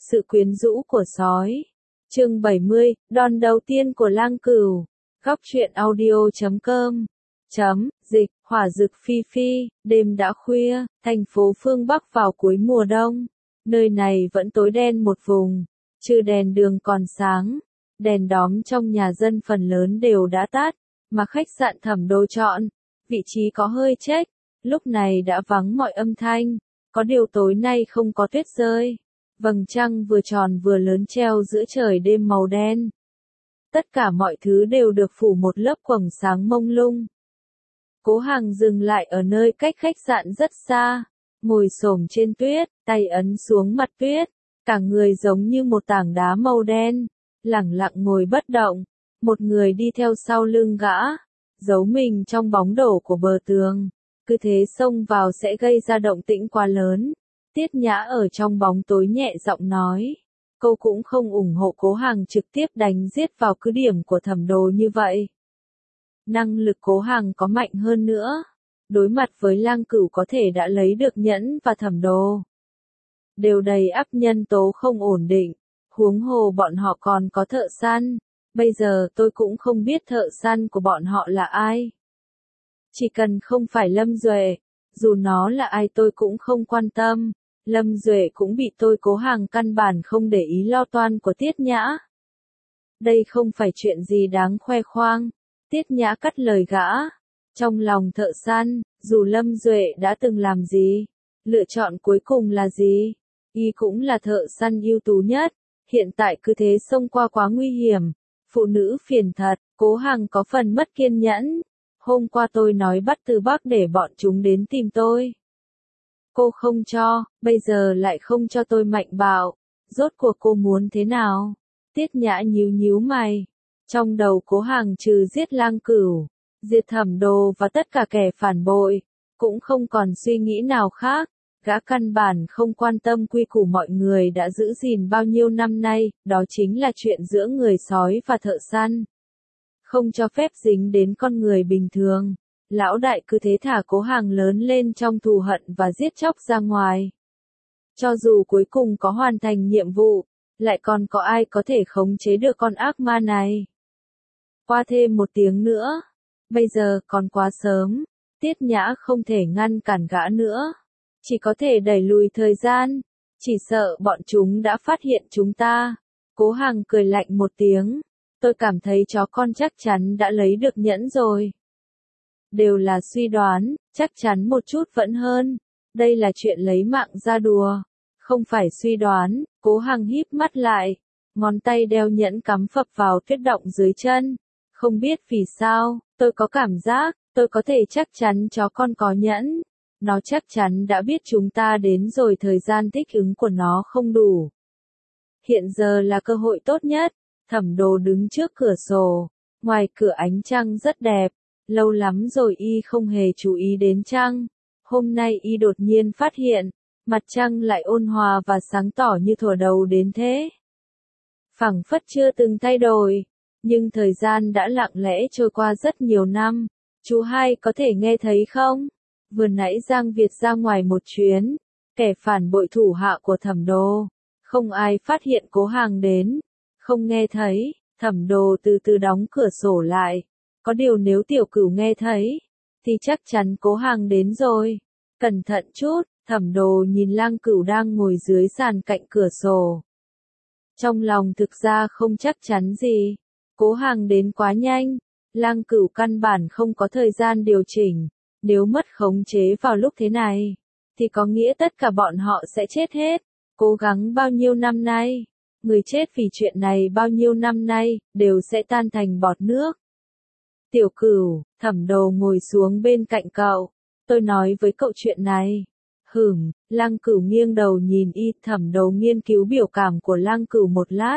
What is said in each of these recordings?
Sự quyến rũ của sói. Chương 70, đòn đầu tiên của lang cừu. Góc truyện audio.com. Dịch, hỏa dực phi phi, đêm đã khuya, thành phố phương Bắc vào cuối mùa đông. Nơi này vẫn tối đen một vùng, trừ đèn đường còn sáng. Đèn đóm trong nhà dân phần lớn đều đã tắt, mà khách sạn Thẩm Đồ chọn, vị trí có hơi chếch, lúc này đã vắng mọi âm thanh. Có điều tối nay không có tuyết rơi. Vầng trăng vừa tròn vừa lớn treo giữa trời đêm màu đen. Tất cả mọi thứ đều được phủ một lớp quầng sáng mông lung. Cố Hằng dừng lại ở nơi cách khách sạn rất xa, ngồi xổm trên tuyết, tay ấn xuống mặt tuyết, cả người giống như một tảng đá màu đen, lẳng lặng ngồi bất động. Một người đi theo sau lưng gã, giấu mình trong bóng đổ của bờ tường, cứ thế xông vào sẽ gây ra động tĩnh quá lớn. Tiết Nhã ở trong bóng tối nhẹ giọng nói, cô cũng không ủng hộ Cố Hằng trực tiếp đánh giết vào cứ điểm của Thẩm Đồ như vậy. Năng lực Cố Hằng có mạnh hơn nữa, đối mặt với lang cửu có thể đã lấy được nhẫn và Thẩm Đồ. Đều đầy ắp nhân tố không ổn định, huống hồ bọn họ còn có thợ săn, bây giờ tôi cũng không biết thợ săn của bọn họ là ai. Chỉ cần không phải Lâm Duệ, dù nó là ai tôi cũng không quan tâm. Lâm Duệ cũng bị tôi Cố Hằng căn bản không để ý lo toan của Tiết Nhã. Đây không phải chuyện gì đáng khoe khoang. Tiết Nhã cắt lời gã. Trong lòng thợ săn, dù Lâm Duệ đã từng làm gì, lựa chọn cuối cùng là gì, y cũng là thợ săn ưu tú nhất. Hiện tại cứ thế xông qua quá nguy hiểm. Phụ nữ phiền thật, Cố Hằng có phần mất kiên nhẫn. Hôm qua tôi nói bắt từ Bắc để bọn chúng đến tìm tôi. Cô không cho, bây giờ lại không cho tôi mạnh bạo. Rốt cuộc cô muốn thế nào? Tiết Nhã nhíu nhíu mày. Trong đầu Cố Hằng trừ giết lang cửu, diệt Thẩm Đồ và tất cả kẻ phản bội, cũng không còn suy nghĩ nào khác. Gã căn bản không quan tâm quy củ mọi người đã giữ gìn bao nhiêu năm nay, đó chính là chuyện giữa người sói và thợ săn. Không cho phép dính đến con người bình thường. Lão đại cứ thế thả Cố Hằng lớn lên trong thù hận và giết chóc ra ngoài. Cho dù cuối cùng có hoàn thành nhiệm vụ, lại còn có ai có thể khống chế được con ác ma này. Qua thêm một tiếng nữa. Bây giờ còn quá sớm. Tiết Nhã không thể ngăn cản gã nữa. Chỉ có thể đẩy lùi thời gian. Chỉ sợ bọn chúng đã phát hiện chúng ta. Cố Hằng cười lạnh một tiếng. Tôi cảm thấy chó con chắc chắn đã lấy được nhẫn rồi. Đều là suy đoán, chắc chắn một chút vẫn hơn. Đây là chuyện lấy mạng ra đùa. Không phải suy đoán. Cố Hằng híp mắt lại. Ngón tay đeo nhẫn cắm phập vào tuyết động dưới chân. Không biết vì sao, tôi có cảm giác, tôi có thể chắc chắn chó con có nhẫn. Nó chắc chắn đã biết chúng ta đến rồi, thời gian thích ứng của nó không đủ. Hiện giờ là cơ hội tốt nhất. Thẩm Đồ đứng trước cửa sổ. Ngoài cửa ánh trăng rất đẹp. Lâu lắm rồi y không hề chú ý đến trăng. Hôm nay y đột nhiên phát hiện, mặt trăng lại ôn hòa và sáng tỏ như thuở đầu đến thế. Phảng phất chưa từng thay đổi, nhưng thời gian đã lặng lẽ trôi qua rất nhiều năm. Chú hai có thể nghe thấy không? Vừa nãy Giang Việt ra ngoài một chuyến, kẻ phản bội thủ hạ của Thẩm Đồ. Không ai phát hiện Cố Hằng đến. Không nghe thấy, Thẩm Đồ từ từ đóng cửa sổ lại. Có điều nếu tiểu cửu nghe thấy, thì chắc chắn Cố Hằng đến rồi. Cẩn thận chút, Thẩm Đồ nhìn lang cửu đang ngồi dưới sàn cạnh cửa sổ. Trong lòng thực ra không chắc chắn gì. Cố Hằng đến quá nhanh, lang cửu căn bản không có thời gian điều chỉnh. Nếu mất khống chế vào lúc thế này, thì có nghĩa tất cả bọn họ sẽ chết hết. Cố gắng bao nhiêu năm nay, người chết vì chuyện này bao nhiêu năm nay, đều sẽ tan thành bọt nước. Tiểu Cửu, Thẩm Đồ ngồi xuống bên cạnh cậu. Tôi nói với cậu chuyện này. Lang Cửu nghiêng đầu nhìn y. Thẩm Đồ nghiên cứu biểu cảm của lang cửu một lát.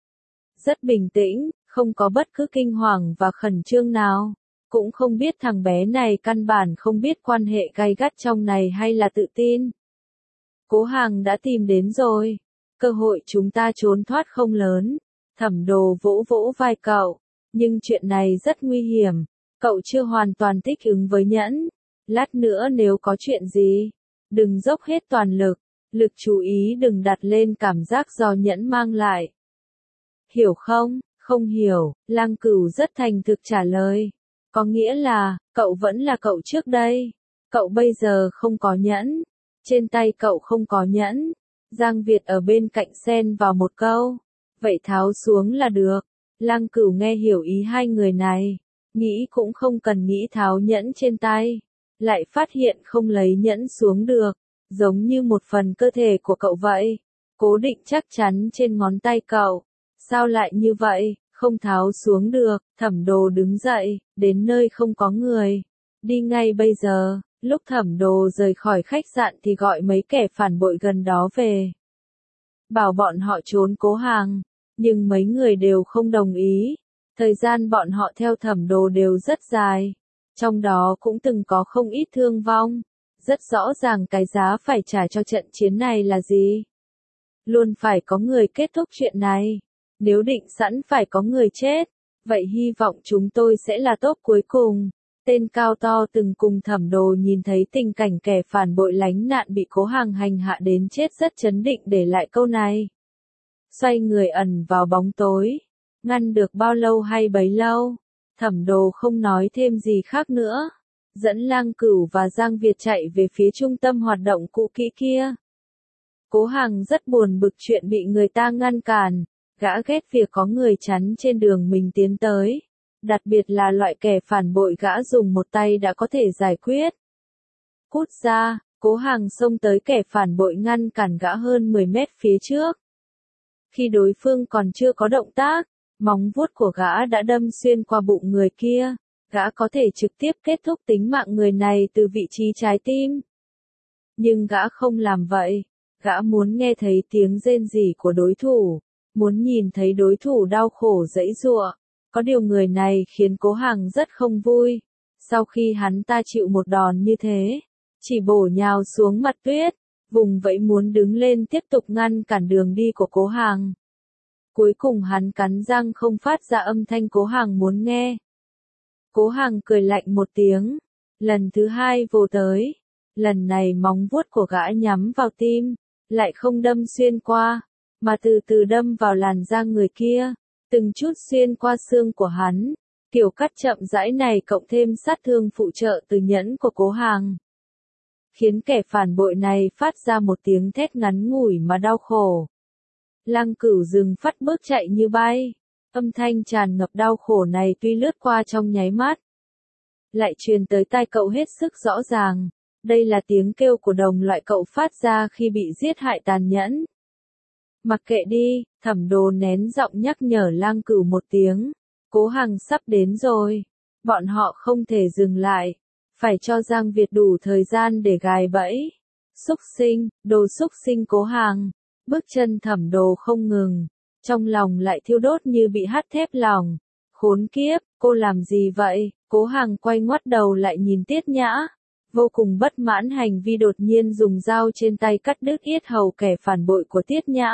Rất bình tĩnh, không có bất cứ kinh hoàng và khẩn trương nào. Cũng không biết thằng bé này căn bản không biết quan hệ gay gắt trong này hay là tự tin. Cố Hằng đã tìm đến rồi. Cơ hội chúng ta trốn thoát không lớn. Thẩm Đồ vỗ vỗ vai cậu. Nhưng chuyện này rất nguy hiểm. Cậu chưa hoàn toàn thích ứng với nhẫn. Lát nữa nếu có chuyện gì, đừng dốc hết toàn lực. Lực chú ý đừng đặt lên cảm giác do nhẫn mang lại. Hiểu không? Không hiểu, Lang Cửu rất thành thực trả lời. Có nghĩa là, cậu vẫn là cậu trước đây. Cậu bây giờ không có nhẫn. Trên tay cậu không có nhẫn. Giang Việt ở bên cạnh xen vào một câu. Vậy tháo xuống là được. Lang Cửu nghe hiểu ý hai người này. Nghĩ cũng không cần nghĩ tháo nhẫn trên tay. Lại phát hiện không lấy nhẫn xuống được. Giống như một phần cơ thể của cậu vậy. Cố định chắc chắn trên ngón tay cậu. Sao lại như vậy, không tháo xuống được, Thẩm Đồ đứng dậy, đến nơi không có người. Đi ngay bây giờ, lúc Thẩm Đồ rời khỏi khách sạn thì gọi mấy kẻ phản bội gần đó về. Bảo bọn họ trốn Cố Hàng, nhưng mấy người đều không đồng ý. Thời gian bọn họ theo Thẩm Đồ đều rất dài. Trong đó cũng từng có không ít thương vong. Rất rõ ràng cái giá phải trả cho trận chiến này là gì. Luôn phải có người kết thúc chuyện này. Nếu định sẵn phải có người chết, vậy hy vọng chúng tôi sẽ là top cuối cùng. Tên cao to từng cùng Thẩm Đồ nhìn thấy tình cảnh kẻ phản bội lánh nạn bị Cố Hàng hành hạ đến chết rất chấn định để lại câu này. Xoay người ẩn vào bóng tối. Ngăn được bao lâu hay bấy lâu. Thẩm Đồ không nói thêm gì khác nữa. Dẫn Lang Cửu và Giang Việt chạy về phía trung tâm hoạt động cũ kỹ kia. Cố Hàng rất buồn bực chuyện bị người ta ngăn cản. Gã ghét việc có người chắn trên đường mình tiến tới. Đặc biệt là loại kẻ phản bội gã dùng một tay đã có thể giải quyết. Cút ra, Cố Hàng xông tới kẻ phản bội ngăn cản gã hơn 10 mét phía trước. Khi đối phương còn chưa có động tác, móng vuốt của gã đã đâm xuyên qua bụng người kia. Gã có thể trực tiếp kết thúc tính mạng người này từ vị trí trái tim. Nhưng gã không làm vậy. Gã muốn nghe thấy tiếng rên rỉ của đối thủ. Muốn nhìn thấy đối thủ đau khổ giãy giụa. Có điều người này khiến Cố Hàng rất không vui. Sau khi hắn ta chịu một đòn như thế, chỉ bổ nhào xuống mặt tuyết, vùng vẫy muốn đứng lên tiếp tục ngăn cản đường đi của Cố Hàng. Cuối cùng hắn cắn răng không phát ra âm thanh Cố Hàng muốn nghe. Cố Hàng cười lạnh một tiếng. Lần thứ hai vồ tới. Lần này móng vuốt của gã nhắm vào tim, lại không đâm xuyên qua, mà từ từ đâm vào làn da người kia, từng chút xuyên qua xương của hắn. Kiểu cắt chậm rãi này cộng thêm sát thương phụ trợ từ nhẫn của Cố Hàng, khiến kẻ phản bội này phát ra một tiếng thét ngắn ngủi mà đau khổ. Lang Cửu dừng phát bước chạy như bay. Âm thanh tràn ngập đau khổ này tuy lướt qua trong nháy mắt, lại truyền tới tai cậu hết sức rõ ràng. Đây là tiếng kêu của đồng loại cậu phát ra khi bị giết hại tàn nhẫn. Mặc kệ đi, Thẩm Đồ nén giọng nhắc nhở Lang Cửu một tiếng. Cố Hàng sắp đến rồi. Bọn họ không thể dừng lại. Phải cho Giang Việt đủ thời gian để gài bẫy. Xúc sinh, đồ xúc sinh Cố Hàng. Bước chân Thẩm Đồ không ngừng. Trong lòng lại thiêu đốt như bị hắt thép lòng. Khốn kiếp, cô làm gì vậy? Cố Hàng quay ngoắt đầu lại nhìn Tiết Nhã. Vô cùng bất mãn hành vi đột nhiên dùng dao trên tay cắt đứt yết hầu kẻ phản bội của Tiết Nhã.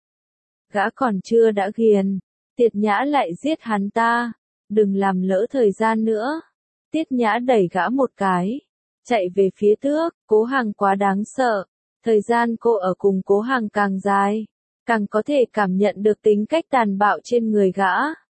Gã còn chưa đã ghiền, Tiết Nhã lại giết hắn ta. Đừng làm lỡ thời gian nữa. Tiết Nhã đẩy gã một cái. Chạy về phía trước, Cố Hàng quá đáng sợ. Thời gian cô ở cùng Cố Hàng càng dài, càng có thể cảm nhận được tính cách tàn bạo trên người gã.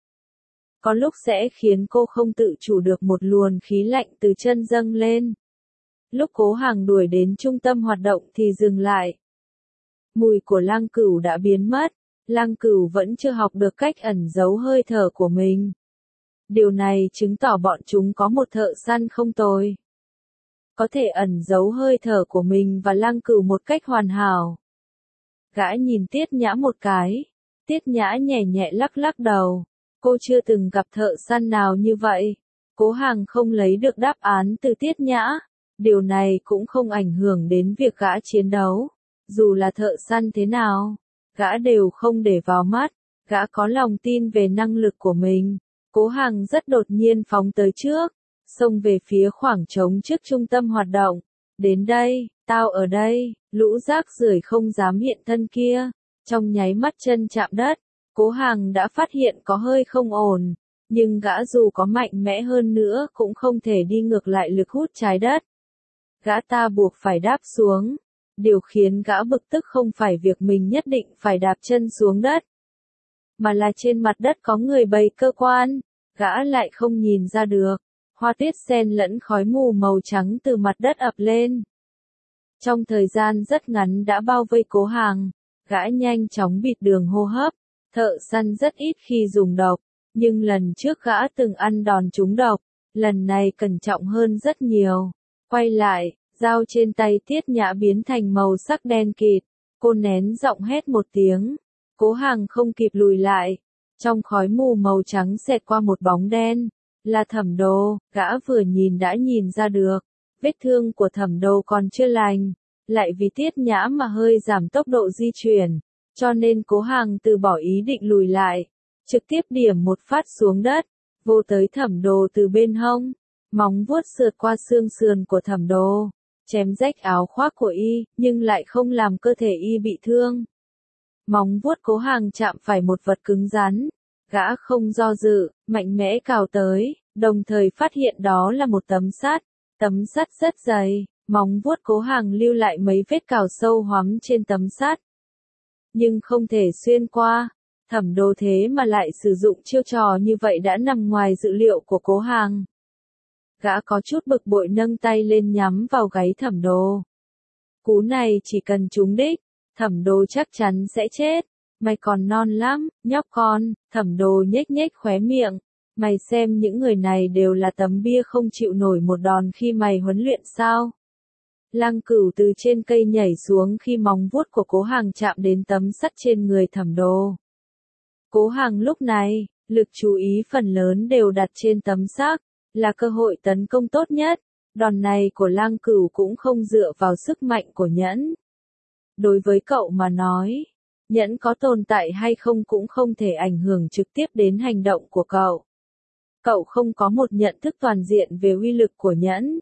Có lúc sẽ khiến cô không tự chủ được một luồng khí lạnh từ chân dâng lên. Lúc Cố Hàng đuổi đến trung tâm hoạt động thì dừng lại. Mùi của Lang Cửu đã biến mất. Lang Cửu vẫn chưa học được cách ẩn giấu hơi thở của mình. Điều này chứng tỏ bọn chúng có một thợ săn không tồi. Có thể ẩn giấu hơi thở của mình và Lang Cửu một cách hoàn hảo. Gã nhìn Tiết Nhã một cái. Tiết Nhã nhẹ nhẹ lắc lắc đầu. Cô chưa từng gặp thợ săn nào như vậy. Cố Hàng không lấy được đáp án từ Tiết Nhã. Điều này cũng không ảnh hưởng đến việc gã chiến đấu. Dù là thợ săn thế nào, gã đều không để vào mắt. Gã có lòng tin về năng lực của mình. Cố Hàng rất đột nhiên phóng tới trước, xông về phía khoảng trống trước trung tâm hoạt động. Đến đây, tao ở đây, lũ rác rưởi không dám hiện thân kia. Trong nháy mắt chân chạm đất, Cố Hàng đã phát hiện có hơi không ổn. Nhưng gã dù có mạnh mẽ hơn nữa cũng không thể đi ngược lại lực hút trái đất. Gã ta buộc phải đáp xuống. Điều khiến gã bực tức không phải việc mình nhất định phải đạp chân xuống đất, mà là trên mặt đất có người bày cơ quan, gã lại không nhìn ra được. Hoa tuyết xen lẫn khói mù màu trắng từ mặt đất ập lên. Trong thời gian rất ngắn đã bao vây Cố Hàng, gã nhanh chóng bịt đường hô hấp. Thợ săn rất ít khi dùng độc, nhưng lần trước gã từng ăn đòn trúng độc, lần này cẩn trọng hơn rất nhiều. Quay lại, dao trên tay Tiết Nhã biến thành màu sắc đen kịt, cô nén giọng hét một tiếng. Cố Hàng không kịp lùi lại, trong khói mù màu trắng xẹt qua một bóng đen, là Thẩm Đồ. Gã vừa nhìn đã nhìn ra được, vết thương của Thẩm Đồ còn chưa lành, lại vì Tiết Nhã mà hơi giảm tốc độ di chuyển, cho nên Cố Hàng từ bỏ ý định lùi lại, trực tiếp điểm một phát xuống đất, vô tới Thẩm Đồ từ bên hông, móng vuốt sượt qua xương sườn của Thẩm Đồ, chém rách áo khoác của y, nhưng lại không làm cơ thể y bị thương. Móng vuốt Cố Hàng chạm phải một vật cứng rắn, gã không do dự, mạnh mẽ cào tới, đồng thời phát hiện đó là một tấm sắt rất dày, móng vuốt Cố Hàng lưu lại mấy vết cào sâu hoắm trên tấm sắt, nhưng không thể xuyên qua. Thẩm Đồ thế mà lại sử dụng chiêu trò như vậy đã nằm ngoài dự liệu của Cố Hàng. Gã có chút bực bội nâng tay lên nhắm vào gáy Thẩm Đồ. Cú này chỉ cần trúng đích, Thẩm Đồ chắc chắn sẽ chết. Mày còn non lắm, nhóc con. Thẩm Đồ nhếch nhếch khóe miệng. Mày xem những người này đều là tấm bia không chịu nổi một đòn khi mày huấn luyện sao? Lăng Cửu từ trên cây nhảy xuống khi móng vuốt của Cố Hàng chạm đến tấm sắt trên người Thẩm Đồ. Cố Hàng lúc này, lực chú ý phần lớn đều đặt trên tấm sắt, là cơ hội tấn công tốt nhất. Đòn này của Lăng Cửu cũng không dựa vào sức mạnh của nhẫn. Đối với cậu mà nói, nhẫn có tồn tại hay không cũng không thể ảnh hưởng trực tiếp đến hành động của cậu. Cậu không có một nhận thức toàn diện về uy lực của nhẫn.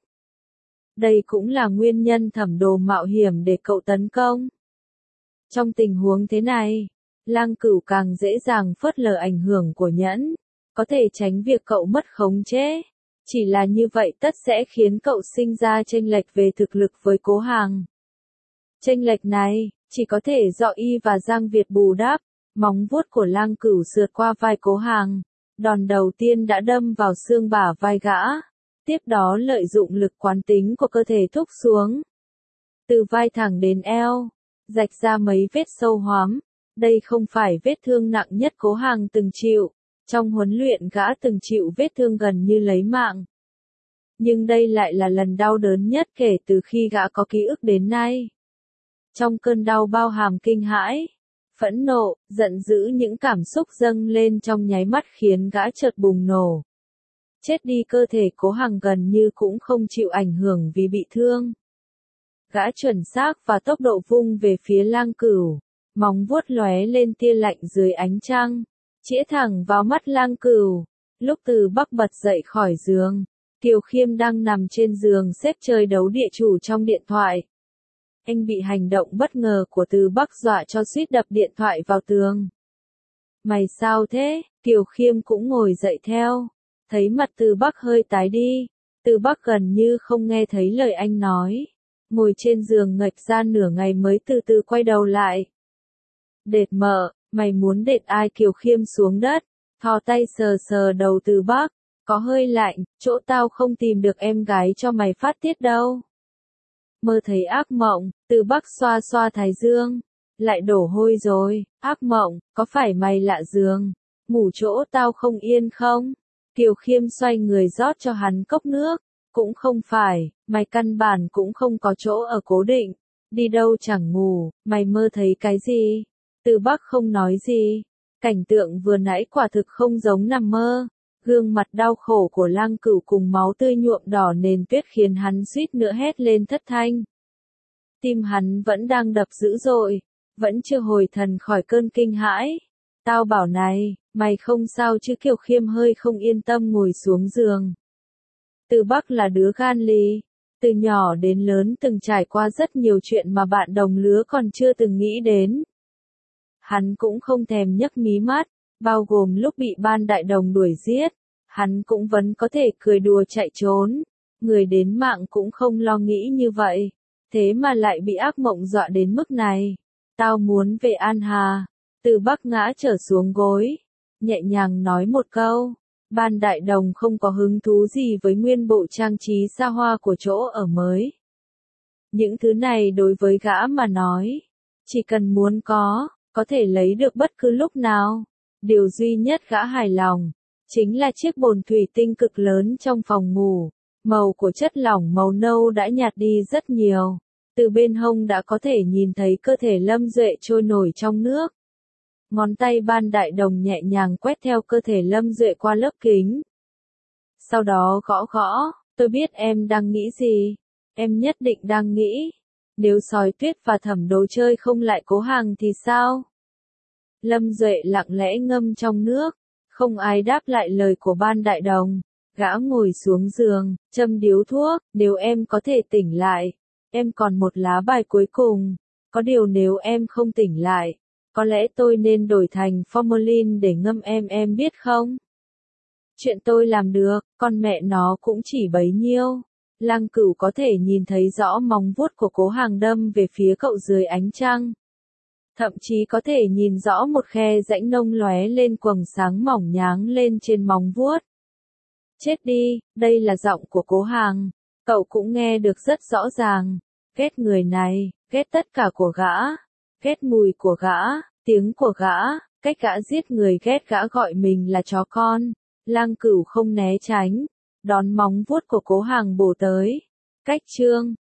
Đây cũng là nguyên nhân Thẩm Đồ mạo hiểm để cậu tấn công. Trong tình huống thế này, Lăng Cửu càng dễ dàng phớt lờ ảnh hưởng của nhẫn, có thể tránh việc cậu mất khống chế. Chỉ là như vậy tất sẽ khiến cậu sinh ra chênh lệch về thực lực với Cố Hàng. Chênh lệch này, chỉ có thể do y và Giang Việt bù đắp. Móng vuốt của Lăng Cửu sượt qua vai Cố Hàng. Đòn đầu tiên đã đâm vào xương bả vai gã. Tiếp đó lợi dụng lực quán tính của cơ thể thúc xuống. Từ vai thẳng đến eo, rạch ra mấy vết sâu hoắm. Đây không phải vết thương nặng nhất Cố Hàng từng chịu. Trong huấn luyện gã từng chịu vết thương gần như lấy mạng. Nhưng đây lại là lần đau đớn nhất kể từ khi gã có ký ức đến nay. Trong cơn đau bao hàm kinh hãi, phẫn nộ, giận dữ, những cảm xúc dâng lên trong nháy mắt khiến gã chợt bùng nổ. Chết đi, cơ thể Cố Hàng gần như cũng không chịu ảnh hưởng vì bị thương. Gã chuẩn xác và tốc độ vung về phía Lăng Cửu, móng vuốt lóe lên tia lạnh dưới ánh trăng, chĩa thẳng vào mắt Lăng Cửu. Lúc Từ Bắc bật dậy khỏi giường, Kiều Khiêm đang nằm trên giường xếp chơi đấu địa chủ trong điện thoại. Anh bị hành động bất ngờ của Từ Bắc dọa cho suýt đập điện thoại vào tường. Mày sao thế? Kiều Khiêm cũng ngồi dậy theo. Thấy mặt Từ Bắc hơi tái đi, Từ Bắc gần như không nghe thấy lời anh nói. Ngồi trên giường ngạch ra nửa ngày mới từ từ quay đầu lại. Đệt mợ, mày muốn đệt ai? Kiều Khiêm xuống đất, thò tay sờ sờ đầu Từ Bắc. Có hơi lạnh, chỗ tao không tìm được em gái cho mày phát tiết đâu. Mơ thấy ác mộng, Từ Bắc xoa xoa thái dương. Lại đổ hôi rồi, ác mộng, có phải mày lạ giường? Ngủ chỗ tao không yên không? Kiều Khiêm xoay người rót cho hắn cốc nước. Cũng không phải, mày căn bản cũng không có chỗ ở cố định. Đi đâu chẳng ngủ, mày mơ thấy cái gì? Từ Bắc không nói gì. Cảnh tượng vừa nãy quả thực không giống nằm mơ. Gương mặt đau khổ của Lăng Cửu cùng máu tươi nhuộm đỏ nền tuyết khiến hắn suýt nữa hét lên thất thanh. Tim hắn vẫn đang đập dữ dội, vẫn chưa hồi thần khỏi cơn kinh hãi. Tao bảo này, mày không sao chứ? Kiều Khiêm hơi không yên tâm ngồi xuống giường. Từ Bắc là đứa gan lì, từ nhỏ đến lớn từng trải qua rất nhiều chuyện mà bạn đồng lứa còn chưa từng nghĩ đến. Hắn cũng không thèm nhấc mí mắt, bao gồm lúc bị ban đại đồng đuổi giết, hắn cũng vẫn có thể cười đùa chạy trốn. Người đến mạng cũng không lo nghĩ như vậy. Thế mà lại bị ác mộng dọa đến mức này. Tao muốn về An Hà. Từ Bắc ngã trở xuống gối, nhẹ nhàng nói một câu. Ban Đại Đồng không có hứng thú gì với nguyên bộ trang trí xa hoa của chỗ ở mới. Những thứ này đối với gã mà nói, chỉ cần muốn có thể lấy được bất cứ lúc nào. Điều duy nhất gã hài lòng, chính là chiếc bồn thủy tinh cực lớn trong phòng ngủ. Màu của chất lỏng màu nâu đã nhạt đi rất nhiều. Từ bên hông đã có thể nhìn thấy cơ thể Lâm Duệ trôi nổi trong nước. Ngón tay Ban Đại Đồng nhẹ nhàng quét theo cơ thể Lâm Duệ qua lớp kính. Sau đó gõ gõ, tôi biết em đang nghĩ gì. Em nhất định đang nghĩ, nếu Sói Tuyết và Thẩm Đồ Chơi không lại Cố Hàng thì sao? Lâm Duệ lặng lẽ ngâm trong nước, không ai đáp lại lời của Ban Đại Đồng. Gã ngồi xuống giường, châm điếu thuốc, nếu em có thể tỉnh lại, em còn một lá bài cuối cùng. Có điều nếu em không tỉnh lại, có lẽ tôi nên đổi thành formalin để ngâm em biết không? Chuyện tôi làm được, con mẹ nó cũng chỉ bấy nhiêu. Lăng Cửu có thể nhìn thấy rõ móng vuốt của Cố Hàng đâm về phía cậu dưới ánh trăng. Thậm chí có thể nhìn rõ một khe rãnh nông lóe lên quầng sáng mỏng nháng lên trên móng vuốt. Chết đi, đây là giọng của Cố Hàng. Cậu cũng nghe được rất rõ ràng. Ghét người này, ghét tất cả của gã. Ghét mùi của gã, tiếng của gã, cách gã giết người, ghét gã gọi mình là chó con. Lăng Cửu không né tránh, đón móng vuốt của Cố Hàng bổ tới. Cách chương